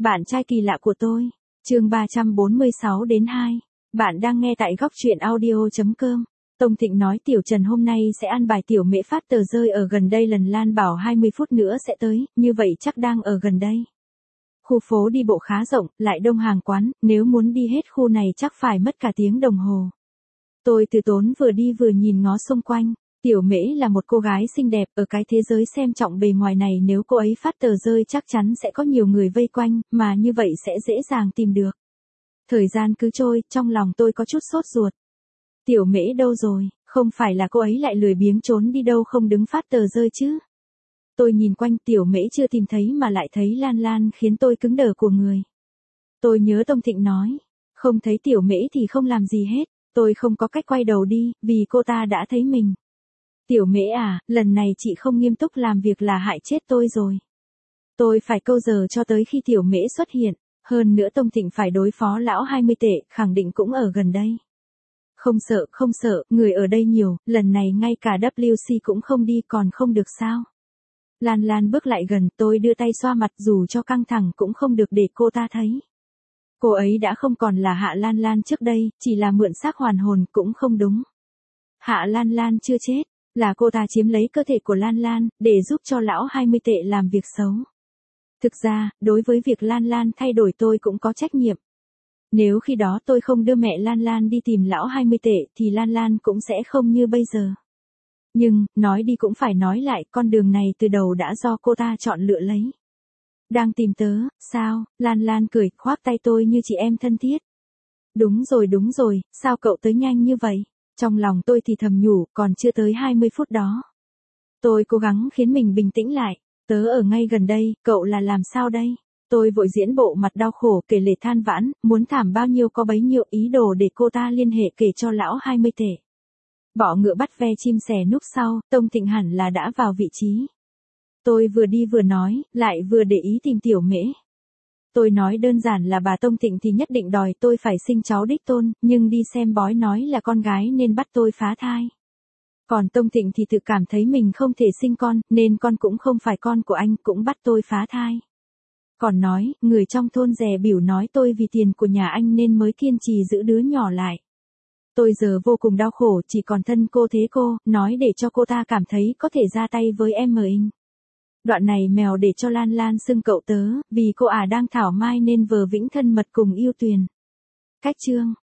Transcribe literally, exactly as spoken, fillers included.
Bạn trai kỳ lạ của tôi. Chương ba trăm bốn mươi sáu đến hai. Bạn đang nghe tại góc truyện audio chấm com. Tông Thịnh nói Tiểu Trần hôm nay sẽ ăn bài Tiểu Mễ phát tờ rơi ở gần đây, lần Lan bảo hai mươi phút nữa sẽ tới, như vậy chắc đang ở gần đây. Khu phố đi bộ khá rộng, lại đông hàng quán, nếu muốn đi hết khu này chắc phải mất cả tiếng đồng hồ. Tôi từ tốn vừa đi vừa nhìn ngó xung quanh. Tiểu Mễ là một cô gái xinh đẹp, ở cái thế giới xem trọng bề ngoài này, nếu cô ấy phát tờ rơi chắc chắn sẽ có nhiều người vây quanh, mà như vậy sẽ dễ dàng tìm được. Thời gian cứ trôi, trong lòng tôi có chút sốt ruột. Tiểu Mễ đâu rồi, không phải là cô ấy lại lười biếng trốn đi đâu không đứng phát tờ rơi chứ? Tôi nhìn quanh, Tiểu Mễ chưa tìm thấy mà lại thấy Lan Lan khiến tôi cứng đờ của người. Tôi nhớ Tông Thịnh nói, không thấy Tiểu Mễ thì không làm gì hết, tôi không có cách quay đầu đi, vì cô ta đã thấy mình. Tiểu Mễ à, lần này chị không nghiêm túc làm việc là hại chết tôi rồi. Tôi phải câu giờ cho tới khi Tiểu Mễ xuất hiện, hơn nữa Tông Thịnh phải đối phó lão hai mươi tệ, khẳng định cũng ở gần đây. Không sợ, không sợ, người ở đây nhiều, lần này ngay cả W C cũng không đi còn không được sao. Lan Lan bước lại gần, tôi đưa tay xoa mặt, dù cho căng thẳng cũng không được để cô ta thấy. Cô ấy đã không còn là Hạ Lan Lan trước đây, chỉ là mượn xác hoàn hồn cũng không đúng. Hạ Lan Lan chưa chết, là cô ta chiếm lấy cơ thể của Lan Lan, để giúp cho lão hai mươi tệ làm việc xấu. Thực ra, đối với việc Lan Lan thay đổi tôi cũng có trách nhiệm. Nếu khi đó tôi không đưa mẹ Lan Lan đi tìm lão hai mươi tệ thì Lan Lan cũng sẽ không như bây giờ. Nhưng, nói đi cũng phải nói lại, con đường này từ đầu đã do cô ta chọn lựa lấy. Đang tìm tớ, sao? Lan Lan cười, khoác tay tôi như chị em thân thiết. Đúng rồi đúng rồi, sao cậu tới nhanh như vậy? Trong lòng tôi thì thầm nhủ, còn chưa tới hai mươi phút đó. Tôi cố gắng khiến mình bình tĩnh lại, tớ ở ngay gần đây, cậu là làm sao đây? Tôi vội diễn bộ mặt đau khổ kể lể than vãn, muốn thảm bao nhiêu có bấy nhiêu, ý đồ để cô ta liên hệ kể cho lão hai mươi tệ. Bỏ ngựa bắt ve chim sẻ núp sau, Tông Thịnh hẳn là đã vào vị trí. Tôi vừa đi vừa nói, lại vừa để ý tìm Tiểu Mễ. Tôi nói đơn giản là bà Tông Thịnh thì nhất định đòi tôi phải sinh cháu đích tôn, nhưng đi xem bói nói là con gái nên bắt tôi phá thai. Còn Tông Thịnh thì tự cảm thấy mình không thể sinh con, nên con cũng không phải con của anh, cũng bắt tôi phá thai. Còn nói, người trong thôn dè bỉu nói tôi vì tiền của nhà anh nên mới kiên trì giữ đứa nhỏ lại. Tôi giờ vô cùng đau khổ, chỉ còn thân cô thế cô, nói để cho cô ta cảm thấy có thể ra tay với em mình. Đoạn này mèo để cho Lan Lan xưng cậu tớ, vì cô ả đang thảo mai nên vờ vĩnh thân mật cùng yêu Tuyền. Cách chương.